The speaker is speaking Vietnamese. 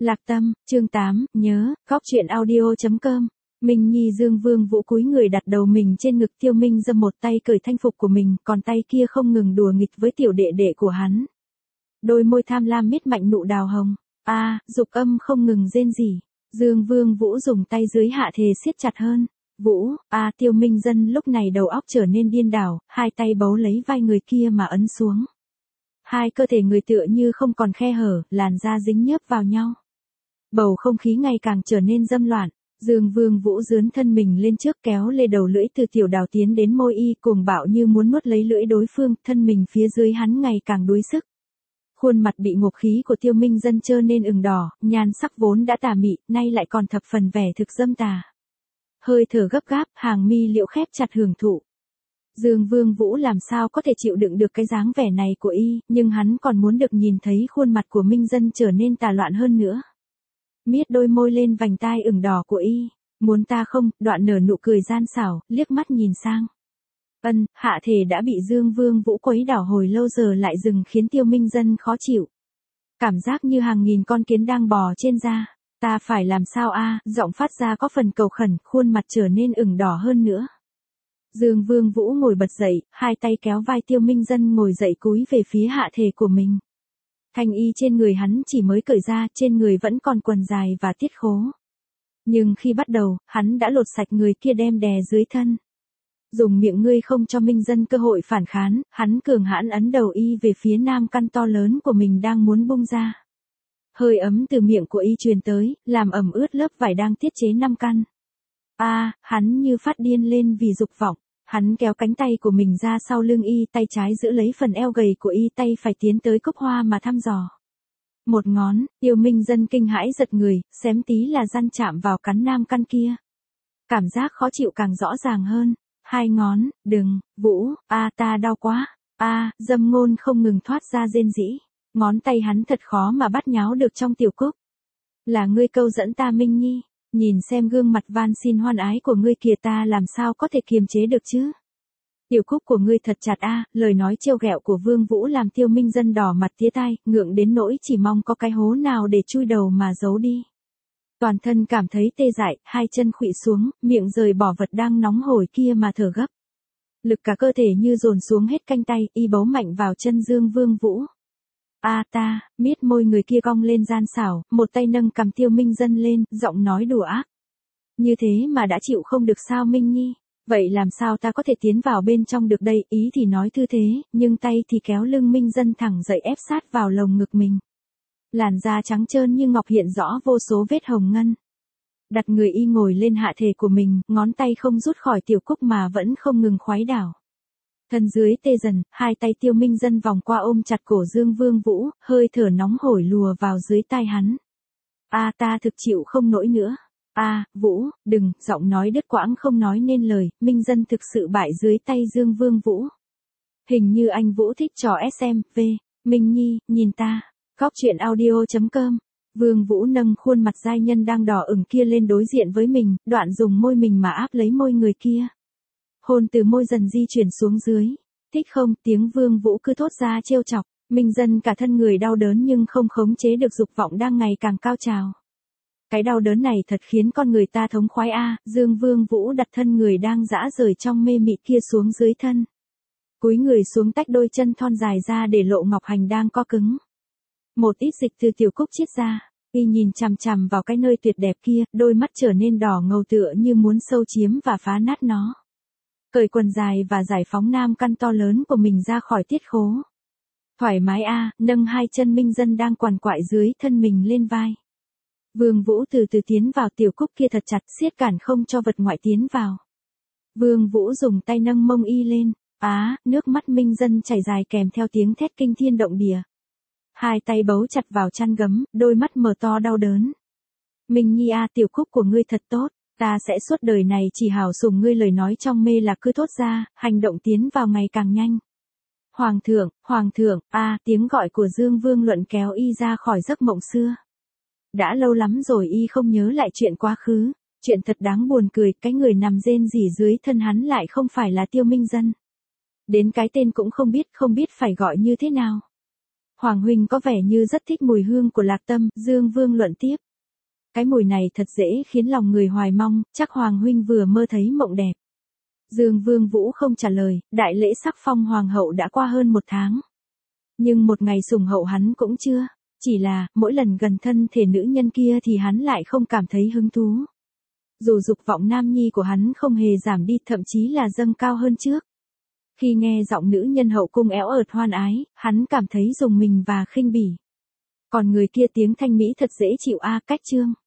Lạc Tâm, chương 8, nhớ, cóc truyện audio.com. Minh Nhi Dương Vương Vũ cúi người đặt đầu mình trên ngực Tiêu Minh Dâm, một tay cởi thanh phục của mình, còn tay kia không ngừng đùa nghịch với tiểu đệ đệ của hắn. Đôi môi tham lam miết mạnh nụ đào hồng. Dục âm không ngừng rên rỉ. Dương Vương Vũ dùng tay dưới hạ thề siết chặt hơn. Vũ, Tiêu Minh Dân lúc này đầu óc trở nên điên đảo, hai tay bấu lấy vai người kia mà ấn xuống. Hai cơ thể người tựa như không còn khe hở, làn da dính nhớp vào nhau. Bầu không khí ngày càng trở nên dâm loạn. Dương Vương Vũ dướn thân mình lên trước, kéo lê đầu lưỡi từ tiểu đào tiến đến môi y, cuồng bạo như muốn nuốt lấy lưỡi đối phương, thân mình phía dưới hắn ngày càng đuối sức. Khuôn mặt bị ngục khí của Tiêu Minh Dân trơ nên ửng đỏ, nhan sắc vốn đã tà mị, nay lại còn thập phần vẻ thực dâm tà. Hơi thở gấp gáp, hàng mi liễu khép chặt hưởng thụ. Dương Vương Vũ làm sao có thể chịu đựng được cái dáng vẻ này của y, nhưng hắn còn muốn được nhìn thấy khuôn mặt của Minh Dân trở nên tà loạn hơn nữa. Miết đôi môi lên vành tai ửng đỏ của y, muốn ta không, đoạn nở nụ cười gian xảo, liếc mắt nhìn sang. Hạ thể đã bị Dương Vương Vũ quấy đảo hồi lâu giờ lại dừng, khiến Tiêu Minh Dân khó chịu. Cảm giác như hàng nghìn con kiến đang bò trên da. Ta phải làm sao giọng phát ra có phần cầu khẩn, khuôn mặt trở nên ửng đỏ hơn nữa. Dương Vương Vũ ngồi bật dậy, hai tay kéo vai Tiêu Minh Dân ngồi dậy cúi về phía hạ thể của mình. Thanh y trên người hắn chỉ mới cởi ra, trên người vẫn còn quần dài và tiết khố. Nhưng khi bắt đầu, hắn đã lột sạch người kia đem đè dưới thân. Dùng miệng ngươi không cho Minh Dân cơ hội phản kháng, hắn cường hãn ấn đầu y về phía nam căn to lớn của mình đang muốn bung ra. Hơi ấm từ miệng của y truyền tới, làm ẩm ướt lớp vải đang tiết chế nam căn. Hắn như phát điên lên vì dục vọng. Hắn kéo cánh tay của mình ra sau lưng y, tay trái giữ lấy phần eo gầy của y, tay phải tiến tới cúc hoa mà thăm dò. Một ngón, Tiêu Minh Dân kinh hãi giật người, xém tí là răn chạm vào cắn nam căn kia. Cảm giác khó chịu càng rõ ràng hơn. Hai ngón, đừng, Vũ, ta đau quá. Dâm ngôn không ngừng thoát ra rên rỉ. Ngón tay hắn thật khó mà bắt nháo được trong tiểu cúc. Là ngươi câu dẫn ta Minh Nhi. Nhìn xem gương mặt van xin hoan ái của ngươi kìa, ta làm sao có thể kiềm chế được chứ. Tiểu cúc của ngươi thật chặt lời nói trêu ghẹo của Vương Vũ làm Tiêu Minh Dân đỏ mặt tía tai, ngượng đến nỗi chỉ mong có cái hố nào để chui đầu mà giấu đi. Toàn thân cảm thấy tê dại, hai chân khuỵu xuống, miệng rời bỏ vật đang nóng hổi kia mà thở gấp. Lực cả cơ thể như dồn xuống hết canh tay, y bấu mạnh vào chân Dương Vương Vũ. Miết môi người kia cong lên gian xảo, một tay nâng cằm Tiêu Minh Dân lên, giọng nói đùa ác. Như thế mà đã chịu không được sao Minh Nhi? Vậy làm sao ta có thể tiến vào bên trong được đây? Ý thì nói thư thế, nhưng tay thì kéo lưng Minh Dân thẳng dậy ép sát vào lồng ngực mình. Làn da trắng trơn như ngọc hiện rõ vô số vết hồng ngân. Đặt người y ngồi lên hạ thể của mình, ngón tay không rút khỏi tiểu cúc mà vẫn không ngừng khuấy đảo. Thân dưới tê dần, hai tay Tiêu Minh Dân vòng qua ôm chặt cổ Dương Vương Vũ, hơi thở nóng hổi lùa vào dưới tai hắn. Ta thực chịu không nổi nữa. Vũ, đừng, giọng nói đứt quãng không nói nên lời, Minh Dân thực sự bại dưới tay Dương Vương Vũ. Hình như anh Vũ thích trò SM, Minh Nhi, nhìn ta. Cóc truyện audio.com. Vương Vũ nâng khuôn mặt giai nhân đang đỏ ửng kia lên đối diện với mình, đoạn dùng môi mình mà áp lấy môi người kia. Hôn từ môi dần di chuyển xuống dưới. Thích không? Tiếng Vương Vũ cứ thốt ra trêu chọc. Minh Dân cả thân người đau đớn nhưng không khống chế được dục vọng đang ngày càng cao trào. Cái đau đớn này thật khiến con người ta thống khoái Dương Vương Vũ đặt thân người đang dã rời trong mê mị kia xuống dưới thân. Cúi người xuống tách đôi chân thon dài ra để lộ ngọc hành đang co cứng. Một ít dịch từ tiểu cúc chiết ra. Y nhìn chằm chằm vào cái nơi tuyệt đẹp kia, đôi mắt trở nên đỏ ngầu tựa như muốn sâu chiếm và phá nát nó. Cởi quần dài và giải phóng nam căn to lớn của mình ra khỏi tiết khố. Thoải mái nâng hai chân Minh Dân đang quằn quại dưới thân mình lên vai. Vương Vũ từ từ tiến vào tiểu cúc kia thật chặt, siết cản không cho vật ngoại tiến vào. Vương Vũ dùng tay nâng mông y lên. Nước mắt Minh Dân chảy dài kèm theo tiếng thét kinh thiên động địa. Hai tay bấu chặt vào chăn gấm, đôi mắt mở to đau đớn. Minh Nhi tiểu cúc của ngươi thật tốt, ta sẽ suốt đời này chỉ hảo sủng ngươi. Lời nói trong mê là cứ thốt ra, hành động tiến vào ngày càng nhanh. Hoàng thượng, tiếng gọi của Dương Vương Luận kéo y ra khỏi giấc mộng xưa. Đã lâu lắm rồi y không nhớ lại chuyện quá khứ, chuyện thật đáng buồn cười, cái người nằm rên rỉ dưới thân hắn lại không phải là Tiêu Minh Dân. Đến cái tên cũng không biết phải gọi như thế nào. Hoàng huynh có vẻ như rất thích mùi hương của Lạc Tâm, Dương Vương luận tiếp. Cái mùi này thật dễ khiến lòng người hoài mong, chắc Hoàng huynh vừa mơ thấy mộng đẹp. Dương Vương Vũ không trả lời, đại lễ sắc phong hoàng hậu đã qua hơn 1 tháng. Nhưng một ngày sủng hậu hắn cũng chưa, chỉ là, mỗi lần gần thân thể nữ nhân kia thì hắn lại không cảm thấy hứng thú. Dù dục vọng nam nhi của hắn không hề giảm đi, thậm chí là dâng cao hơn trước. Khi nghe giọng nữ nhân hậu cung éo ợt hoan ái, hắn cảm thấy rùng mình và khinh bỉ. Còn người kia tiếng thanh mỹ thật dễ chịu a, cách chương.